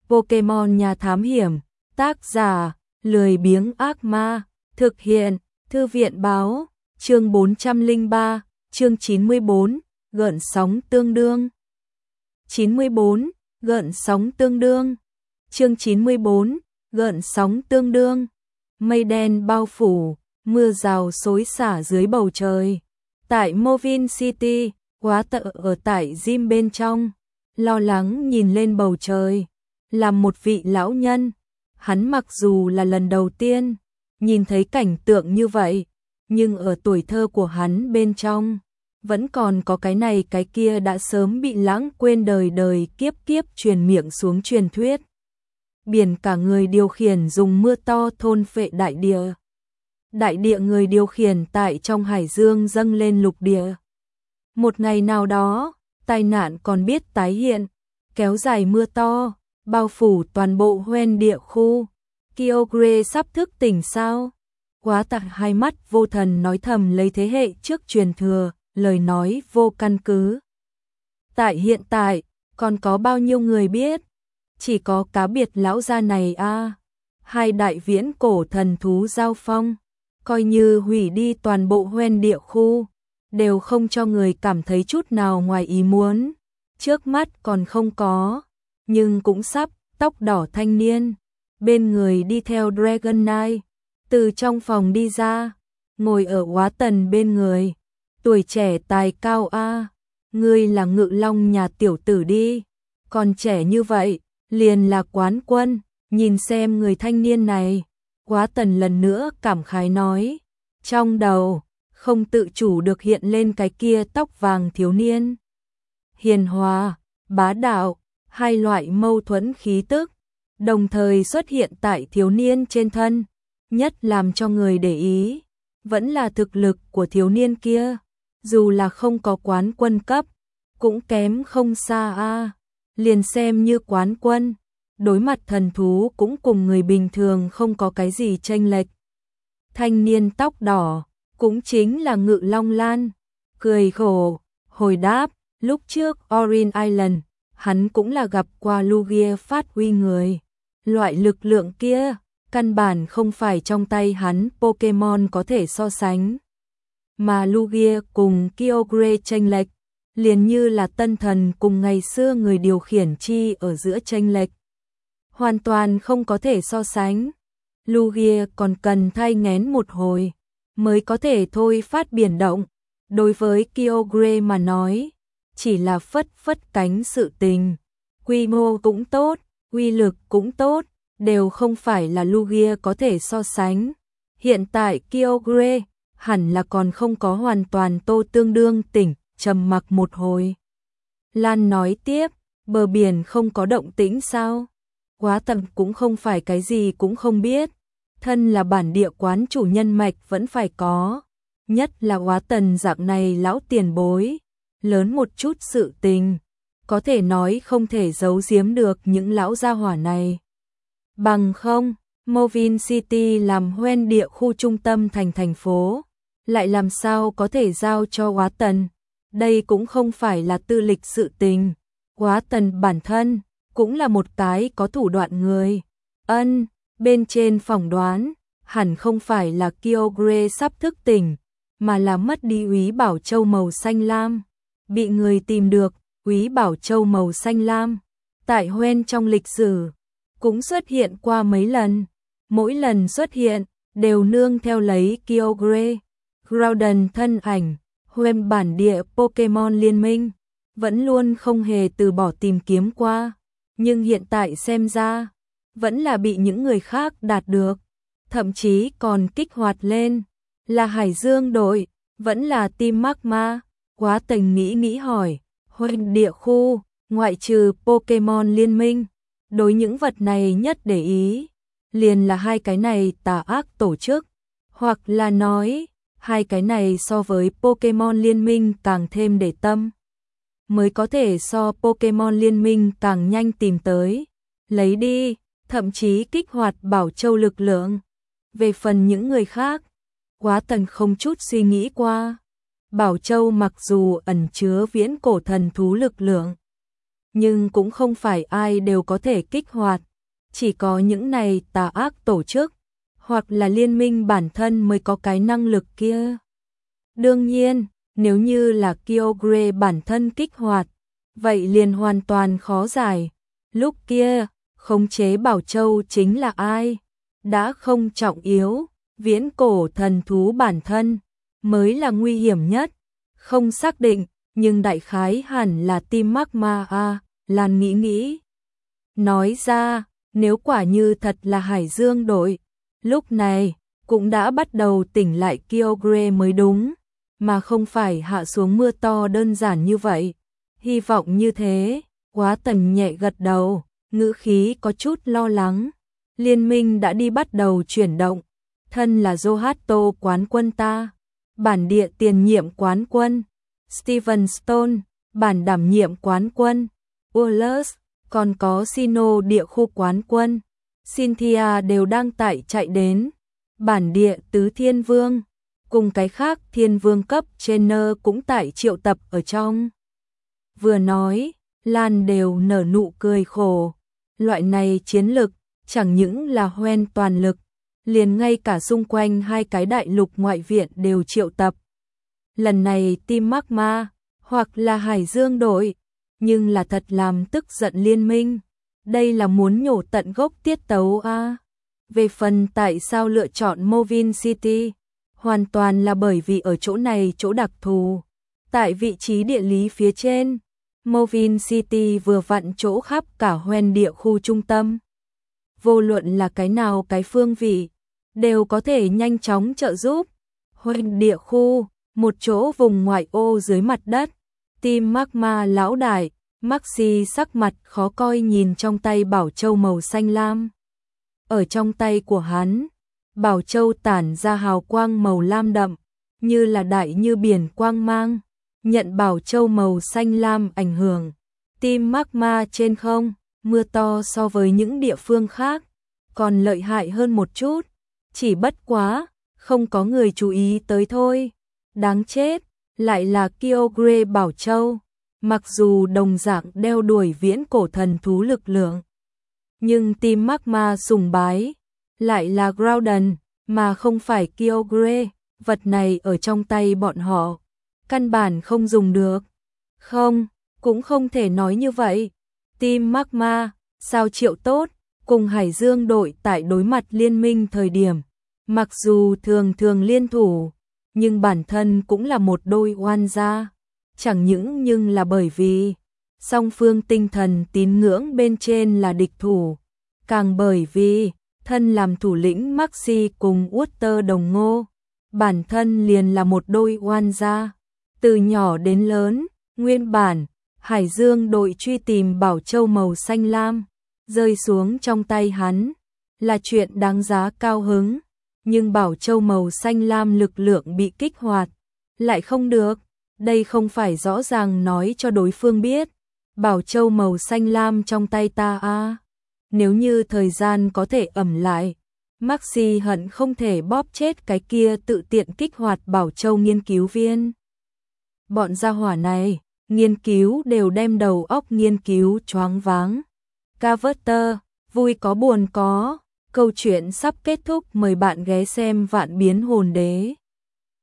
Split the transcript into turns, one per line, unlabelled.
Pokemon nhà thám hiểm, tác giả, lười biếng ác ma, thực hiện, thư viện báo, chương 403, chương 94, gợn sóng tương đương. 94, gợn sóng tương đương. Chương 94, gợn sóng tương đương. Mây đen bao phủ, mưa rào xối xả dưới bầu trời. Tại Movin City, Quá Tợ ở tại gym bên trong, lo lắng nhìn lên bầu trời. Là một vị lão nhân, hắn mặc dù là lần đầu tiên nhìn thấy cảnh tượng như vậy, nhưng ở tuổi thơ của hắn bên trong vẫn còn có cái này cái kia đã sớm bị lãng quên, đời đời kiếp kiếp truyền miệng xuống truyền thuyết. Biển cả người điều khiển dùng mưa to thôn phệ đại địa. Đại địa người điều khiển tại trong hải dương dâng lên lục địa. Một ngày nào đó, tai nạn còn biết tái hiện, kéo dài mưa to, bao phủ toàn bộ hoen địa khu. Kyogre sắp thức tỉnh sao? Quá Tặng hai mắt vô thần nói thầm lấy thế hệ trước truyền thừa, lời nói vô căn cứ. Tại hiện tại, còn có bao nhiêu người biết? Chỉ có cá biệt lão gia này a. Hai đại viễn cổ thần thú giao phong, coi như hủy đi toàn bộ hoen địa khu, đều không cho người cảm thấy chút nào ngoài ý muốn. Trước mắt còn không có, nhưng cũng sắp. Tóc đỏ thanh niên, bên người đi theo Dragon Knight, từ trong phòng đi ra, ngồi ở Quá Tần bên người. Tuổi trẻ tài cao a, ngươi là Ngự Long nhà tiểu tử đi, còn trẻ như vậy, liền là quán quân, nhìn xem người thanh niên này. Quá Tần lần nữa cảm khái nói, trong đầu không tự chủ được hiện lên cái kia tóc vàng thiếu niên. Hiền hòa, bá đạo, hai loại mâu thuẫn khí tức đồng thời xuất hiện tại thiếu niên trên thân. Nhất làm cho người để ý vẫn là thực lực của thiếu niên kia, dù là không có quán quân cấp cũng kém không xa a. Liền xem như quán quân, đối mặt thần thú cũng cùng người bình thường không có cái gì chênh lệch. Thanh niên tóc đỏ cũng chính là Ngự Long Lan, cười khổ hồi đáp, lúc trước Orin Island hắn cũng là gặp qua Lugia phát huy người. Loại lực lượng kia, căn bản không phải trong tay hắn Pokemon có thể so sánh. Mà Lugia cùng Kyogre chênh lệch, liền như là tân thần cùng ngày xưa người điều khiển chi ở giữa chênh lệch. Hoàn toàn không có thể so sánh. Lugia còn cần thay nghén một hồi, mới có thể thôi phát biển động. Đối với Kyogre mà nói, chỉ là phất phất cánh sự tình, quy mô cũng tốt, uy lực cũng tốt, đều không phải là Lugia có thể so sánh. Hiện tại Kyogre hẳn là còn không có hoàn toàn tô tương đương tỉnh, trầm mặc một hồi. Lan nói tiếp, bờ biển không có động tĩnh sao? Quá Tần cũng không phải cái gì cũng không biết, thân là bản địa quán chủ nhân mạch vẫn phải có, nhất là Quá Tần dạng này lão tiền bối. Lớn một chút sự tình, có thể nói không thể giấu giếm được những lão gia hỏa này. Bằng không, Movin City làm hoen địa khu trung tâm thành phố, lại làm sao có thể giao cho Quá Tần. Đây cũng không phải là tư lịch sự tình. Quá Tần bản thân cũng là một cái có thủ đoạn người. Bên trên phỏng đoán, hẳn không phải là Kyogre sắp thức tỉnh, mà là mất đi Úy Bảo Châu màu xanh lam. Bị người tìm được, Úy Bảo Châu màu xanh lam, tại hoen trong lịch sử, cũng xuất hiện qua mấy lần. Mỗi lần xuất hiện, đều nương theo lấy Kyogre, Groudon thân ảnh. Hoen bản địa Pokemon liên minh, vẫn luôn không hề từ bỏ tìm kiếm qua. Nhưng hiện tại xem ra, vẫn là bị những người khác đạt được. Thậm chí còn kích hoạt lên, là Hải Dương đội, vẫn là Team Magma. Quá Tần nghĩ hỏi, hoen địa khu, ngoại trừ Pokemon liên minh, đối những vật này nhất để ý, liền là hai cái này tà ác tổ chức, hoặc là nói, hai cái này so với Pokemon liên minh càng thêm để tâm, mới có thể so Pokemon liên minh càng nhanh tìm tới, lấy đi, thậm chí kích hoạt Bảo Châu lực lượng. Về phần những người khác, Quá Tần không chút suy nghĩ qua. Bảo Châu mặc dù ẩn chứa viễn cổ thần thú lực lượng, nhưng cũng không phải ai đều có thể kích hoạt, chỉ có những này tà ác tổ chức, hoặc là liên minh bản thân mới có cái năng lực kia. Đương nhiên, nếu như là Kyogre bản thân kích hoạt, vậy liền hoàn toàn khó giải. Lúc kia, khống chế Bảo Châu chính là ai? Đã không trọng yếu, viễn cổ thần thú bản thân mới là nguy hiểm nhất. Không xác định, nhưng đại khái hẳn là Team Magma a. Lan nghĩ. Nói ra, nếu quả như thật là Hải Dương đội, lúc này cũng đã bắt đầu tỉnh lại Kyogre mới đúng, mà không phải hạ xuống mưa to đơn giản như vậy. Hy vọng như thế. Quá Tần nhẹ gật đầu, ngữ khí có chút lo lắng. Liên minh đã đi bắt đầu chuyển động. Thân là Zohato quán quân ta, bản địa tiền nhiệm quán quân, Steven Stone, bản đảm nhiệm quán quân, Wallace, còn có Sino địa khu quán quân, Cynthia đều đang tại chạy đến. Bản địa tứ thiên vương, cùng cái khác thiên vương cấp trainer cũng tại triệu tập ở trong. Vừa nói, Lan đều nở nụ cười khổ. Loại này chiến lực, chẳng những là hoen toàn lực, liền ngay cả xung quanh hai cái đại lục ngoại viện đều triệu tập. Lần này Team Magma, hoặc là Hải Dương đội, nhưng là thật làm tức giận liên minh. Đây là muốn nhổ tận gốc tiết tấu a. Về phần tại sao lựa chọn Movin City, hoàn toàn là bởi vì ở chỗ này chỗ đặc thù. Tại vị trí địa lý phía trên, Movin City vừa vặn chỗ khắp cả hoen địa khu trung tâm. Vô luận là cái nào cái phương vị, đều có thể nhanh chóng trợ giúp. Hoen địa khu, một chỗ vùng ngoại ô dưới mặt đất. Team Magma lão đại, Maxi sắc mặt khó coi nhìn trong tay Bảo Châu màu xanh lam. Ở trong tay của hắn, Bảo Châu tản ra hào quang màu lam đậm, như là đại như biển quang mang. Nhận Bảo Châu màu xanh lam ảnh hưởng, Team Magma trên không, mưa to so với những địa phương khác, còn lợi hại hơn một chút, chỉ bất quá, không có người chú ý tới thôi. Đáng chết, lại là Kyogre Bảo Châu, mặc dù đồng dạng đeo đuổi viễn cổ thần thú lực lượng, nhưng Team Magma sùng bái, lại là Groudon, mà không phải Kyogre, vật này ở trong tay bọn họ. Căn bản không dùng được. Không, cũng không thể nói như vậy. Team Magma, sao triệu tốt, cùng Hải Dương đội tại đối mặt liên minh thời điểm. Mặc dù thường thường liên thủ, nhưng bản thân cũng là một đôi oan gia. Chẳng những nhưng là bởi vì song phương tinh thần tín ngưỡng bên trên là địch thủ. Càng bởi vì thân làm thủ lĩnh Maxi cùng Utter đồng ngô. Bản thân liền là một đôi oan gia. Từ nhỏ đến lớn, nguyên bản, Hải Dương đội truy tìm Bảo Châu màu xanh lam, rơi xuống trong tay hắn, là chuyện đáng giá cao hứng. Nhưng Bảo Châu màu xanh lam lực lượng bị kích hoạt, lại không được. Đây không phải rõ ràng nói cho đối phương biết, Bảo Châu màu xanh lam trong tay ta a. Nếu như thời gian có thể ẩm lại, Maxi hận không thể bóp chết cái kia tự tiện kích hoạt Bảo Châu nghiên cứu viên. Bọn gia hỏa này, nghiên cứu đều đem đầu óc nghiên cứu choáng váng. Carver, vui có buồn có, câu chuyện sắp kết thúc, mời bạn ghé xem Vạn Biến Hồn Đế.